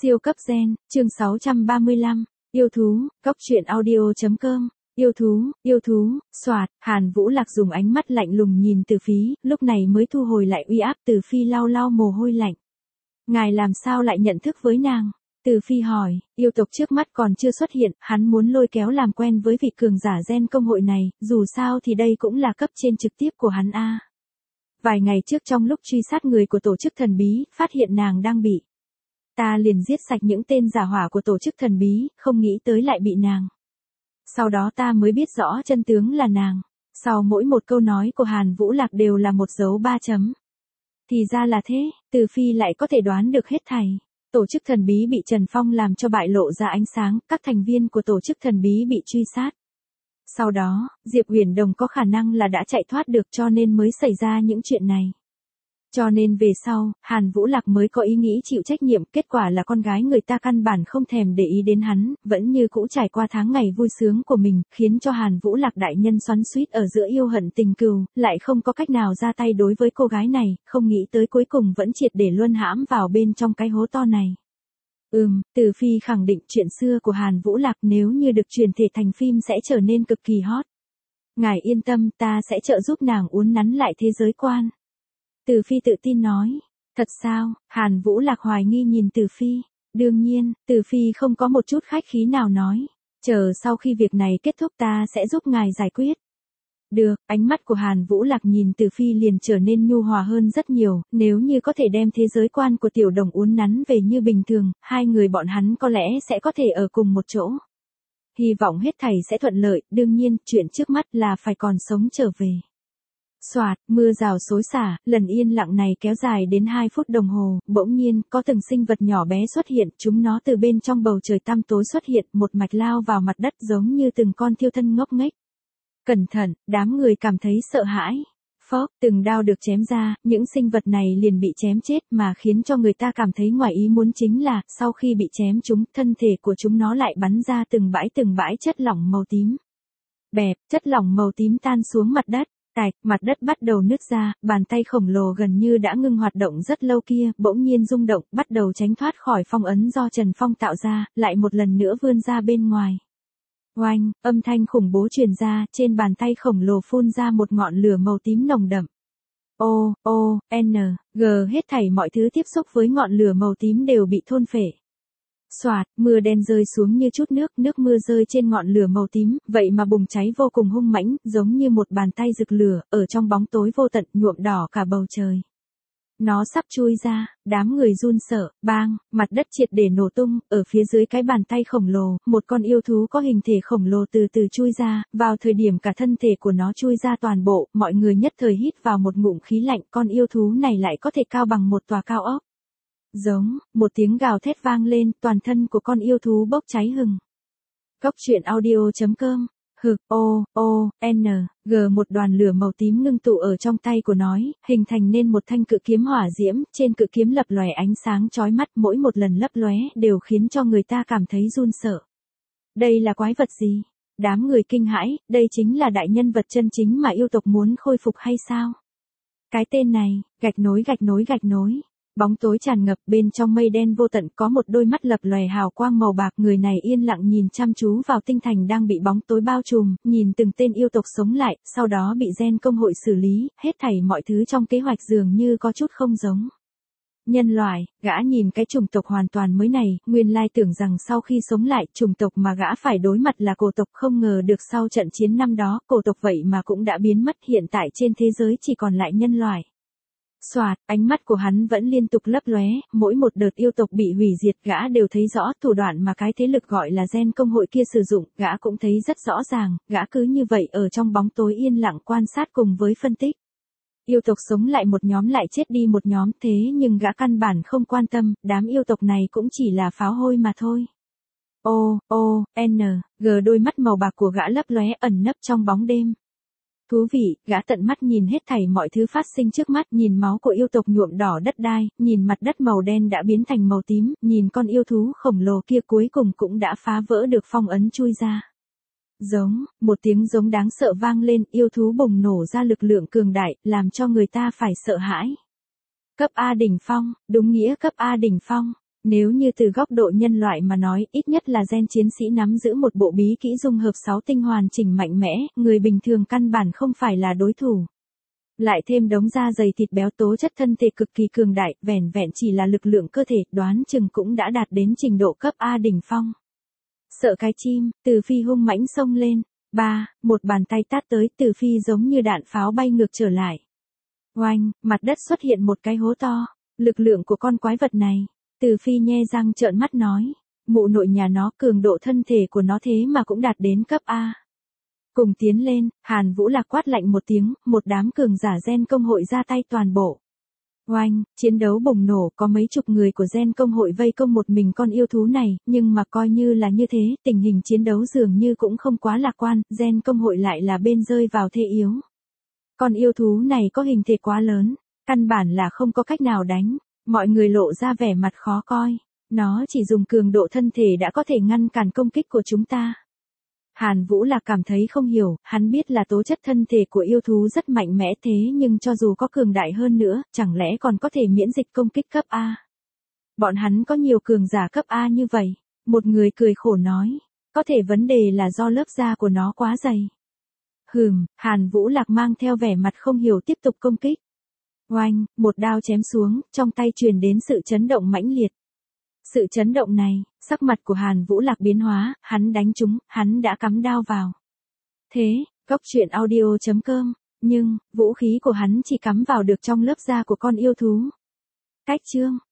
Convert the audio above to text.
Siêu cấp gen, chương 635, yêu thú, cốc truyện audio.com, yêu thú, soạt, Hàn Vũ Lạc dùng ánh mắt lạnh lùng nhìn Từ Phi, lúc này mới thu hồi lại uy áp. Từ Phi lau lau mồ hôi lạnh. Ngài làm sao lại nhận thức với nàng? Từ Phi hỏi, yêu tộc trước mắt còn chưa xuất hiện, hắn muốn lôi kéo làm quen với vị cường giả gen công hội này, dù sao thì đây cũng là cấp trên trực tiếp của hắn a. Vài ngày trước trong lúc truy sát người của tổ chức thần bí, phát hiện nàng đang bị. Ta liền giết sạch những tên giả hỏa của tổ chức thần bí, không nghĩ tới lại bị nàng. Sau đó ta mới biết rõ chân tướng là nàng. Sau mỗi một câu nói của Hàn Vũ Lạc đều là một dấu 3 chấm. Thì ra là thế, Từ Phi lại có thể đoán được hết thảy. Tổ chức thần bí bị Trần Phong làm cho bại lộ ra ánh sáng, các thành viên của tổ chức thần bí bị truy sát. Sau đó, Diệp Uyển Đồng có khả năng là đã chạy thoát được cho nên mới xảy ra những chuyện này. Cho nên về sau, Hàn Vũ Lạc mới có ý nghĩ chịu trách nhiệm, kết quả là con gái người ta căn bản không thèm để ý đến hắn, vẫn như cũ trải qua tháng ngày vui sướng của mình, khiến cho Hàn Vũ Lạc đại nhân xoắn xuýt ở giữa yêu hận tình cừu, lại không có cách nào ra tay đối với cô gái này, không nghĩ tới cuối cùng vẫn triệt để luân hãm vào bên trong cái hố to này. Từ Phi khẳng định chuyện xưa của Hàn Vũ Lạc nếu như được truyền thể thành phim sẽ trở nên cực kỳ hot. Ngài yên tâm, ta sẽ trợ giúp nàng uốn nắn lại thế giới quan. Từ Phi tự tin nói. Thật sao? Hàn Vũ Lạc hoài nghi nhìn Từ Phi. Đương nhiên, Từ Phi không có một chút khách khí nào nói. Chờ sau khi việc này kết thúc ta sẽ giúp ngài giải quyết. Được, ánh mắt của Hàn Vũ Lạc nhìn Từ Phi liền trở nên nhu hòa hơn rất nhiều, nếu như có thể đem thế giới quan của Tiểu Đồng uốn nắn về như bình thường, hai người bọn hắn có lẽ sẽ có thể ở cùng một chỗ. Hy vọng hết thảy sẽ thuận lợi, đương nhiên, chuyện trước mắt là phải còn sống trở về. Soạt, mưa rào xối xả, lần yên lặng này kéo dài đến 2 phút đồng hồ, bỗng nhiên, có từng sinh vật nhỏ bé xuất hiện, chúng nó từ bên trong bầu trời tăm tối xuất hiện, một mạch lao vào mặt đất giống như từng con thiêu thân ngốc nghếch. Cẩn thận, đám người cảm thấy sợ hãi. Phốc, từng đao được chém ra, những sinh vật này liền bị chém chết mà khiến cho người ta cảm thấy ngoài ý muốn chính là, sau khi bị chém chúng, thân thể của chúng nó lại bắn ra từng bãi chất lỏng màu tím. Bẹp, chất lỏng màu tím tan xuống mặt đất. Tạch, mặt đất bắt đầu nứt ra, bàn tay khổng lồ gần như đã ngưng hoạt động rất lâu kia, bỗng nhiên rung động, bắt đầu tránh thoát khỏi phong ấn do Trần Phong tạo ra, lại một lần nữa vươn ra bên ngoài. Oanh, âm thanh khủng bố truyền ra, trên bàn tay khổng lồ phun ra một ngọn lửa màu tím nồng đậm. G, hết thảy mọi thứ tiếp xúc với ngọn lửa màu tím đều bị thôn phệ. Soạt, mưa đen rơi xuống như chút nước mưa rơi trên ngọn lửa màu tím, vậy mà bùng cháy vô cùng hung mãnh, giống như một bàn tay rực lửa, ở trong bóng tối vô tận, nhuộm đỏ cả bầu trời. Nó sắp chui ra, đám người run sợ, bang, mặt đất triệt để nổ tung, ở phía dưới cái bàn tay khổng lồ, một con yêu thú có hình thể khổng lồ từ từ chui ra, vào thời điểm cả thân thể của nó chui ra toàn bộ, mọi người nhất thời hít vào một ngụm khí lạnh, con yêu thú này lại có thể cao bằng một tòa cao ốc. Giống, một tiếng gào thét vang lên, toàn thân của con yêu thú bốc cháy hừng. Cốc truyện audio.com, một đoàn lửa màu tím ngưng tụ ở trong tay của nó, hình thành nên một thanh cự kiếm hỏa diễm, trên cự kiếm lập lòe ánh sáng chói mắt, mỗi một lần lấp lóe đều khiến cho người ta cảm thấy run sợ. Đây là quái vật gì? Đám người kinh hãi, đây chính là đại nhân vật chân chính mà yêu tộc muốn khôi phục hay sao? Cái tên này, gạch nối. Bóng tối tràn ngập, bên trong mây đen vô tận có một đôi mắt lập lòe hào quang màu bạc, người này yên lặng nhìn chăm chú vào tinh thành đang bị bóng tối bao trùm, nhìn từng tên yêu tộc sống lại, sau đó bị gen công hội xử lý, hết thảy mọi thứ trong kế hoạch dường như có chút không giống. Nhân loại, gã nhìn cái chủng tộc hoàn toàn mới này, nguyên lai tưởng rằng sau khi sống lại, chủng tộc mà gã phải đối mặt là cổ tộc, không ngờ được sau trận chiến năm đó, cổ tộc vậy mà cũng đã biến mất, hiện tại trên thế giới chỉ còn lại nhân loại. Soạt, ánh mắt của hắn vẫn liên tục lấp lóe, mỗi một đợt yêu tộc bị hủy diệt gã đều thấy rõ, thủ đoạn mà cái thế lực gọi là gen công hội kia sử dụng, gã cũng thấy rất rõ ràng, gã cứ như vậy ở trong bóng tối yên lặng quan sát cùng với phân tích. Yêu tộc sống lại một nhóm lại chết đi một nhóm, thế nhưng gã căn bản không quan tâm, đám yêu tộc này cũng chỉ là pháo hôi mà thôi. Đôi mắt màu bạc của gã lấp lóe ẩn nấp trong bóng đêm. Thú vị, gã tận mắt nhìn hết thảy mọi thứ phát sinh trước mắt, nhìn máu của yêu tộc nhuộm đỏ đất đai, nhìn mặt đất màu đen đã biến thành màu tím, nhìn con yêu thú khổng lồ kia cuối cùng cũng đã phá vỡ được phong ấn chui ra. Giống, một tiếng giống đáng sợ vang lên, yêu thú bùng nổ ra lực lượng cường đại, làm cho người ta phải sợ hãi. Cấp A đỉnh phong, đúng nghĩa cấp A đỉnh phong. Nếu như từ góc độ nhân loại mà nói, ít nhất là gen chiến sĩ nắm giữ một bộ bí kỹ dung hợp 6 tinh hoàn chỉnh mạnh mẽ, người bình thường căn bản không phải là đối thủ. Lại thêm đống da dày thịt béo, tố chất thân thể cực kỳ cường đại, vẻn vẹn chỉ là lực lượng cơ thể, đoán chừng cũng đã đạt đến trình độ cấp A đỉnh phong. Sợ cái chim, Từ Phi hung mãnh xông lên. Một bàn tay tát tới, Từ Phi giống như đạn pháo bay ngược trở lại. Oanh, mặt đất xuất hiện một cái hố to. Lực lượng của con quái vật này. Từ Phi nhe răng trợn mắt nói. Mụ nội nhà nó, cường độ thân thể của nó thế mà cũng đạt đến cấp A. Cùng tiến lên, Hàn Vũ Lạc quát lạnh một tiếng, một đám cường giả gen công hội ra tay toàn bộ. Oanh, chiến đấu bùng nổ, có mấy chục người của gen công hội vây công một mình con yêu thú này, nhưng mà coi như là như thế, tình hình chiến đấu dường như cũng không quá lạc quan, gen công hội lại là bên rơi vào thế yếu. Con yêu thú này có hình thể quá lớn, căn bản là không có cách nào đánh, mọi người lộ ra vẻ mặt khó coi, nó chỉ dùng cường độ thân thể đã có thể ngăn cản công kích của chúng ta. Hàn Vũ Lạc cảm thấy không hiểu, hắn biết là tố chất thân thể của yêu thú rất mạnh mẽ thế nhưng cho dù có cường đại hơn nữa, chẳng lẽ còn có thể miễn dịch công kích cấp A. Bọn hắn có nhiều cường giả cấp A như vậy. Một người cười khổ nói, có thể vấn đề là do lớp da của nó quá dày. Hàn Vũ Lạc mang theo vẻ mặt không hiểu tiếp tục công kích. Oanh, một đao chém xuống, trong tay truyền đến sự chấn động mãnh liệt. Sự chấn động này, sắc mặt của Hàn Vũ Lạc biến hóa, hắn đánh trúng, hắn đã cắm đao vào. Thế, Cốc Truyện Audio.com, nhưng, vũ khí của hắn chỉ cắm vào được trong lớp da của con yêu thú. Cách chương.